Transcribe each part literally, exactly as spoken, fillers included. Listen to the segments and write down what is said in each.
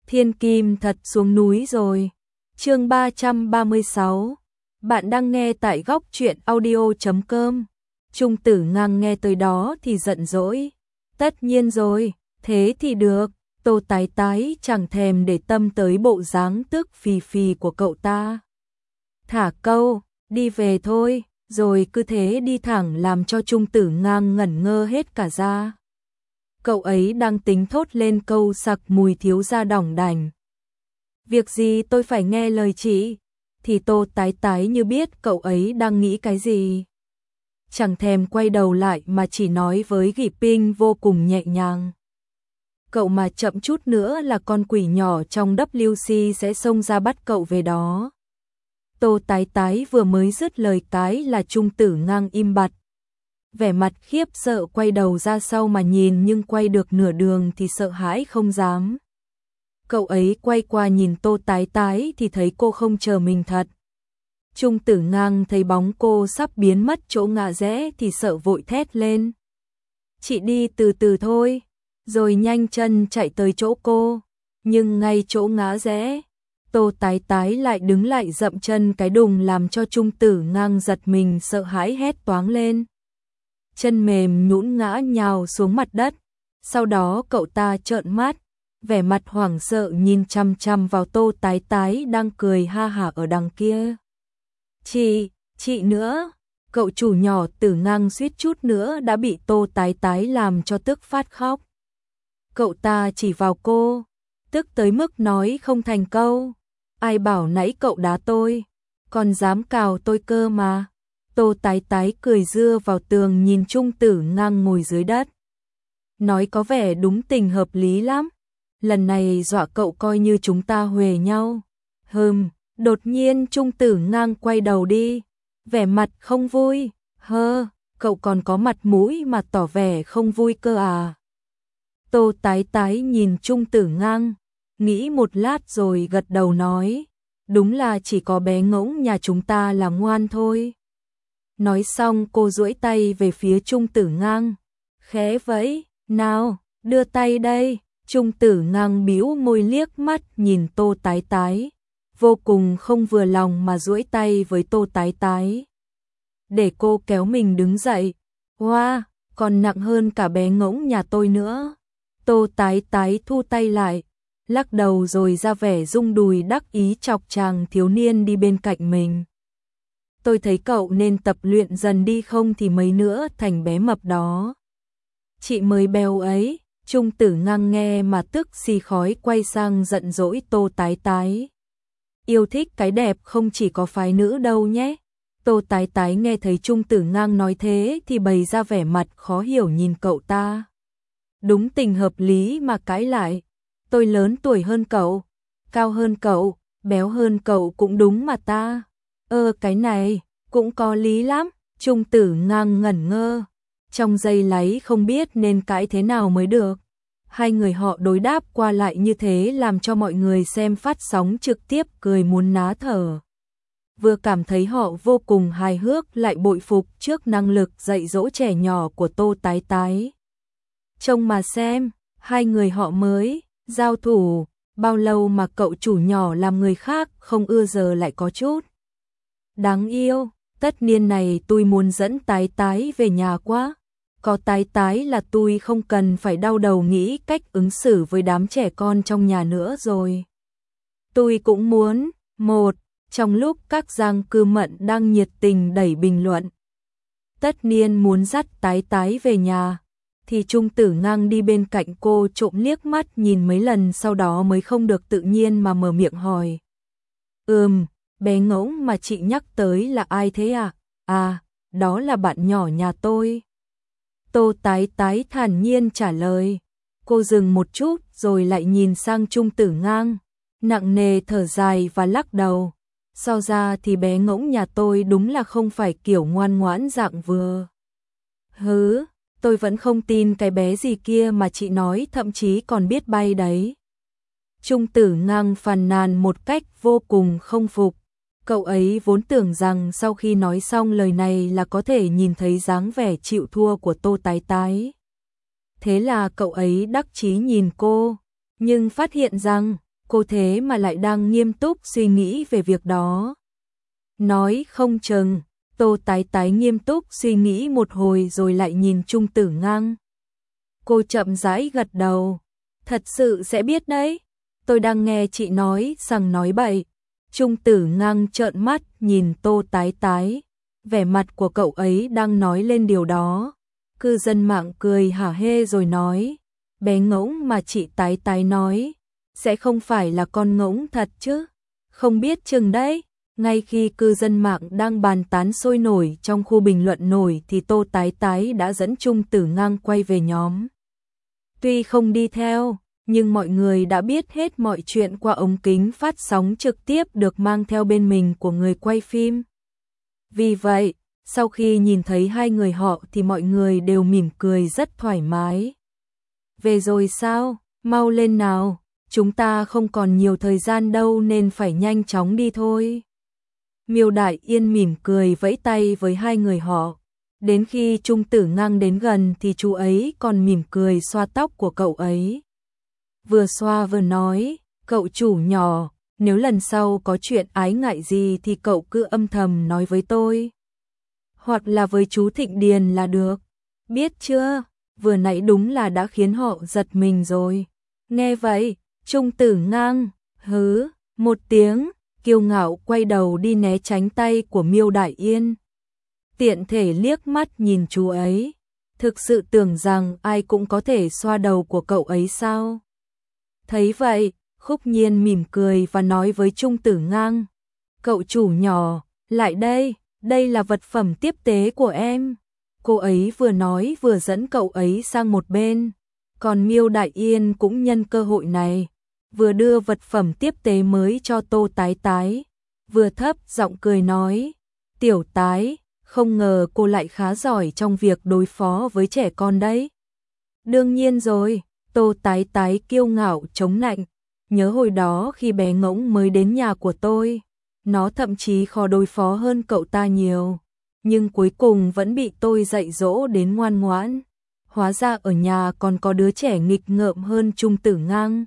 Thiên kim thật xuống núi rồi. Chương ba trăm ba mươi sáu. Bạn đang nghe tại góc truyện audio chấm com. Trung Tử Ngang nghe tới đó thì giận dỗi. Tất nhiên rồi, thế thì được. Tô Tái Tái chẳng thèm để tâm tới bộ dáng tức phì phì của cậu ta. Thả câu, đi về thôi, rồi cứ thế đi thẳng làm cho Trung Tử Ngang ngẩn ngơ hết cả ra. Cậu ấy đang tính thốt lên câu sặc mùi thiếu gia đỏng đành. Việc gì tôi phải nghe lời chị? Thì Tô Tái Tái như biết cậu ấy đang nghĩ cái gì. Chẳng thèm quay đầu lại mà chỉ nói với Gỉ Pinh vô cùng nhẹ nhàng. Cậu mà chậm chút nữa là con quỷ nhỏ trong W C sẽ xông ra bắt cậu về đó. Tô Tái Tái vừa mới dứt lời cái là Trung Tử Ngang im bặt. Vẻ mặt khiếp sợ quay đầu ra sau mà nhìn, nhưng quay được nửa đường thì sợ hãi không dám. Cậu ấy quay qua nhìn Tô Tái Tái thì thấy cô không chờ mình thật. Trung Tử Ngang thấy bóng cô sắp biến mất chỗ ngã rẽ thì sợ vội thét lên. Chị đi từ từ thôi, rồi nhanh chân chạy tới chỗ cô. Nhưng ngay chỗ ngã rẽ, Tô Tái Tái lại đứng lại dậm chân cái đùng làm cho Trung Tử Ngang giật mình sợ hãi hét toáng lên. Chân mềm nhũn ngã nhào xuống mặt đất. Sau đó cậu ta trợn mắt, vẻ mặt hoảng sợ nhìn chằm chằm vào Tô Tái Tái đang cười ha hả ở đằng kia. Chị, chị nữa. Cậu chủ nhỏ Tử Ngang suýt chút nữa đã bị Tô Tái Tái làm cho tức phát khóc. Cậu ta chỉ vào cô, tức tới mức nói không thành câu. Ai bảo nãy cậu đá tôi, còn dám cào tôi cơ mà. Tô Tái Tái cười dưa vào tường nhìn Trung Tử Ngang ngồi dưới đất. Nói có vẻ đúng tình hợp lý lắm. Lần này dọa cậu coi như chúng ta huề nhau. Hừm, đột nhiên Trung Tử Ngang quay đầu đi. Vẻ mặt không vui. Hơ, cậu còn có mặt mũi mà tỏ vẻ không vui cơ à. Tô Tái Tái nhìn Trung Tử Ngang, nghĩ một lát rồi gật đầu nói. Đúng là chỉ có bé ngỗng nhà chúng ta là ngoan thôi. Nói xong cô duỗi tay về phía Trung Tử Ngang. Khẽ vẫy, nào, đưa tay đây. Trung Tử Ngang bĩu môi liếc mắt nhìn Tô Tái Tái. Vô cùng không vừa lòng mà duỗi tay với Tô Tái Tái. Để cô kéo mình đứng dậy. Hoa, wow, còn nặng hơn cả bé ngỗng nhà tôi nữa. Tô Tái Tái thu tay lại, lắc đầu rồi ra vẻ rung đùi đắc ý chọc chàng thiếu niên đi bên cạnh mình. Tôi thấy cậu nên tập luyện dần đi, không thì mấy nữa thành bé mập đó. Chị mới béo ấy. Trung Tử Ngang nghe mà tức xì khói quay sang giận dỗi Tô Tái Tái. Yêu thích cái đẹp không chỉ có phái nữ đâu nhé. Tô Tái Tái nghe thấy Trung Tử Ngang nói thế thì bày ra vẻ mặt khó hiểu nhìn cậu ta. Đúng tình hợp lý mà cãi lại. Tôi lớn tuổi hơn cậu, cao hơn cậu, béo hơn cậu cũng đúng mà ta. Ơ cái này, cũng có lý lắm. Trung Tử Ngang ngẩn ngơ. Trong giây láy không biết nên cãi thế nào mới được. Hai người họ đối đáp qua lại như thế làm cho mọi người xem phát sóng trực tiếp cười muốn ná thở. Vừa cảm thấy họ vô cùng hài hước lại bội phục trước năng lực dạy dỗ trẻ nhỏ của Tô Tái Tái. Trông mà xem, hai người họ mới giao thủ, bao lâu mà cậu chủ nhỏ làm người khác không ưa giờ lại có chút đáng yêu. Tất niên này tôi muốn dẫn Tái Tái về nhà quá. Có Tái Tái là tôi không cần phải đau đầu nghĩ cách ứng xử với đám trẻ con trong nhà nữa rồi. Tôi cũng muốn. Một, trong lúc các giang cư mận đang nhiệt tình đẩy bình luận. Tất niên muốn dắt Tái Tái về nhà. Thì Trung Tử Ngang đi bên cạnh cô trộm liếc mắt nhìn mấy lần sau đó mới không được tự nhiên mà mở miệng hỏi. Ừm, bé ngỗng mà chị nhắc tới là ai thế à? À, đó là bạn nhỏ nhà tôi. Tô Tái Tái thản nhiên trả lời. Cô dừng một chút rồi lại nhìn sang Trung Tử Ngang, nặng nề thở dài và lắc đầu. So ra thì bé ngỗng nhà tôi đúng là không phải kiểu ngoan ngoãn dạng vừa. Hứ, tôi vẫn không tin cái bé gì kia mà chị nói, thậm chí còn biết bay đấy. Trung Tử Ngang phàn nàn một cách vô cùng không phục. Cậu ấy vốn tưởng rằng sau khi nói xong lời này là có thể nhìn thấy dáng vẻ chịu thua của Tô Tái Tái. Thế là cậu ấy đắc chí nhìn cô, nhưng phát hiện rằng cô thế mà lại đang nghiêm túc suy nghĩ về việc đó. Nói không chừng, Tô Tái Tái nghiêm túc suy nghĩ một hồi rồi lại nhìn Trung Tử Ngang. Cô chậm rãi gật đầu. Thật sự sẽ biết đấy. Tôi đang nghe chị nói rằng nói bậy. Trung Tử Ngang trợn mắt nhìn Tô Tái Tái. Vẻ mặt của cậu ấy đang nói lên điều đó. Cư dân mạng cười hả hê rồi nói. Bé ngỗng mà chị Tái Tái nói. Sẽ không phải là con ngỗng thật chứ. Không biết chừng đấy. Ngay khi cư dân mạng đang bàn tán sôi nổi trong khu bình luận nổi thì Tô Tái Tái đã dẫn Trung Tử Ngang quay về nhóm. Tuy không đi theo, nhưng mọi người đã biết hết mọi chuyện qua ống kính phát sóng trực tiếp được mang theo bên mình của người quay phim. Vì vậy, sau khi nhìn thấy hai người họ thì mọi người đều mỉm cười rất thoải mái. Về rồi sao? Mau lên nào, chúng ta không còn nhiều thời gian đâu nên phải nhanh chóng đi thôi. Miêu Đại Yên mỉm cười vẫy tay với hai người họ. Đến khi Trung Tử Ngang đến gần thì chú ấy còn mỉm cười xoa tóc của cậu ấy. Vừa xoa vừa nói, cậu chủ nhỏ, nếu lần sau có chuyện ái ngại gì thì cậu cứ âm thầm nói với tôi. Hoặc là với chú Thịnh Điền là được. Biết chưa, vừa nãy đúng là đã khiến họ giật mình rồi. Nghe vậy, Trung Tử Ngang, hứ, một tiếng, kiêu ngạo quay đầu đi né tránh tay của Miêu Đại Yên. Tiện thể liếc mắt nhìn chú ấy, thực sự tưởng rằng ai cũng có thể xoa đầu của cậu ấy sao? Thấy vậy, Khúc Nhiên mỉm cười và nói với Trung Tử Ngang, cậu chủ nhỏ, lại đây, đây là vật phẩm tiếp tế của em. Cô ấy vừa nói vừa dẫn cậu ấy sang một bên, còn Miêu Đại Yên cũng nhân cơ hội này, vừa đưa vật phẩm tiếp tế mới cho Tô Tái Tái, vừa thấp giọng cười nói, Tiểu Tái, không ngờ cô lại khá giỏi trong việc đối phó với trẻ con đấy. Đương nhiên rồi, Tô Tái Tái kiêu ngạo chống nạnh, nhớ hồi đó khi bé ngỗng mới đến nhà của tôi, nó thậm chí khó đối phó hơn cậu ta nhiều, nhưng cuối cùng vẫn bị tôi dạy dỗ đến ngoan ngoãn. Hóa ra ở nhà còn có đứa trẻ nghịch ngợm hơn Trung Tử Ngang.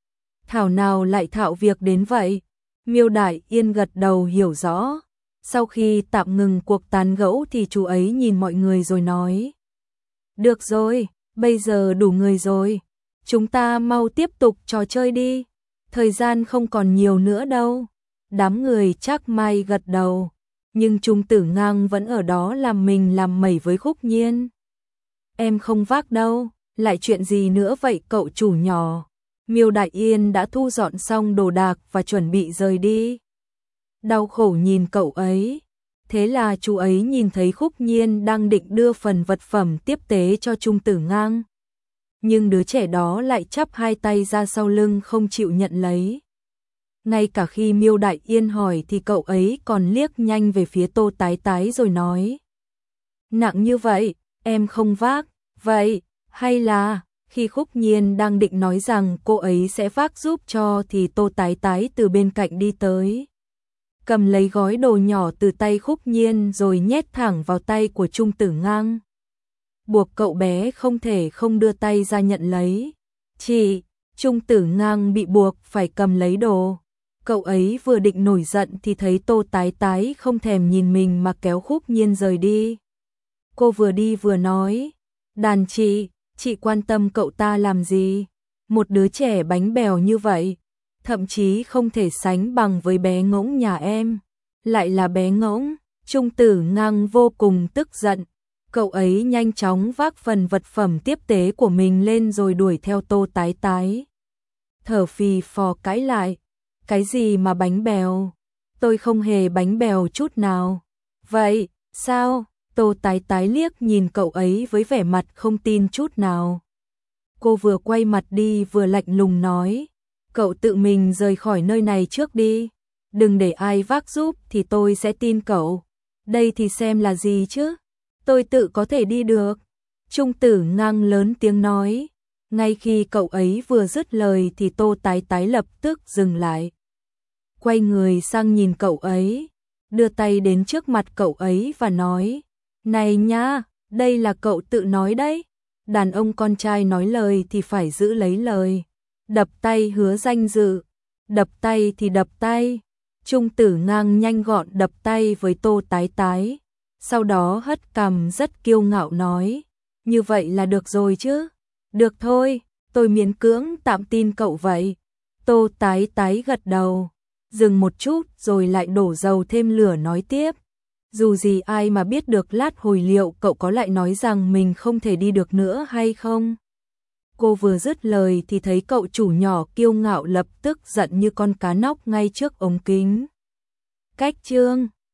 Thảo nào lại thạo việc đến vậy? Miêu Đại Yên gật đầu hiểu rõ. Sau khi tạm ngừng cuộc tán gẫu thì chú ấy nhìn mọi người rồi nói. Được rồi, bây giờ đủ người rồi. Chúng ta mau tiếp tục trò chơi đi. Thời gian không còn nhiều nữa đâu. Đám người chắc may gật đầu. Nhưng Trung Tử Ngang vẫn ở đó làm mình làm mẩy với Khúc Nhiên. Em không vác đâu, lại chuyện gì nữa vậy cậu chủ nhỏ? Miêu Đại Yên đã thu dọn xong đồ đạc và chuẩn bị rời đi. Đau khổ nhìn cậu ấy. Thế là chú ấy nhìn thấy Khúc Nhiên đang định đưa phần vật phẩm tiếp tế cho Trung Tử Ngang. Nhưng đứa trẻ đó lại chắp hai tay ra sau lưng không chịu nhận lấy. Ngay cả khi Miêu Đại Yên hỏi thì cậu ấy còn liếc nhanh về phía Tô Tái Tái rồi nói. Nặng như vậy, em không vác, vậy, hay là... Khi Khúc Nhiên đang định nói rằng cô ấy sẽ vác giúp cho thì Tô Tái Tái từ bên cạnh đi tới. Cầm lấy gói đồ nhỏ từ tay Khúc Nhiên rồi nhét thẳng vào tay của Trung Tử Ngang. Buộc cậu bé không thể không đưa tay ra nhận lấy. Chị, Trung Tử Ngang bị buộc phải cầm lấy đồ. Cậu ấy vừa định nổi giận thì thấy Tô Tái Tái không thèm nhìn mình mà kéo Khúc Nhiên rời đi. Cô vừa đi vừa nói, đàn chị, chị quan tâm cậu ta làm gì? Một đứa trẻ bánh bèo như vậy, thậm chí không thể sánh bằng với bé ngỗng nhà em. Lại là bé ngỗng, Trung Tử Ngang vô cùng tức giận. Cậu ấy nhanh chóng vác phần vật phẩm tiếp tế của mình lên rồi đuổi theo Tô Tái Tái. Thở phì phò cãi lại, cái gì mà bánh bèo? Tôi không hề bánh bèo chút nào. Vậy, sao? Tô Tái Tái liếc nhìn cậu ấy với vẻ mặt không tin chút nào. Cô vừa quay mặt đi vừa lạnh lùng nói, cậu tự mình rời khỏi nơi này trước đi, đừng để ai vác giúp thì tôi sẽ tin cậu. Đây thì xem là gì chứ, tôi tự có thể đi được. Trung Tử Ngang lớn tiếng nói, ngay khi cậu ấy vừa dứt lời thì Tô Tái Tái lập tức dừng lại. Quay người sang nhìn cậu ấy, đưa tay đến trước mặt cậu ấy và nói, này nha, đây là cậu tự nói đấy. Đàn ông con trai nói lời thì phải giữ lấy lời. Đập tay hứa danh dự. Đập tay thì đập tay. Trung Tử Ngang nhanh gọn đập tay với Tô Tái Tái, sau đó hất cằm rất kiêu ngạo nói, như vậy là được rồi chứ? Được thôi, tôi miễn cưỡng tạm tin cậu vậy. Tô Tái Tái gật đầu, dừng một chút rồi lại đổ dầu thêm lửa nói tiếp. Dù gì ai mà biết được lát hồi liệu cậu có lại nói rằng mình không thể đi được nữa hay không? Cô vừa dứt lời thì thấy cậu chủ nhỏ kiêu ngạo lập tức giận như con cá nóc ngay trước ống kính. Cách chương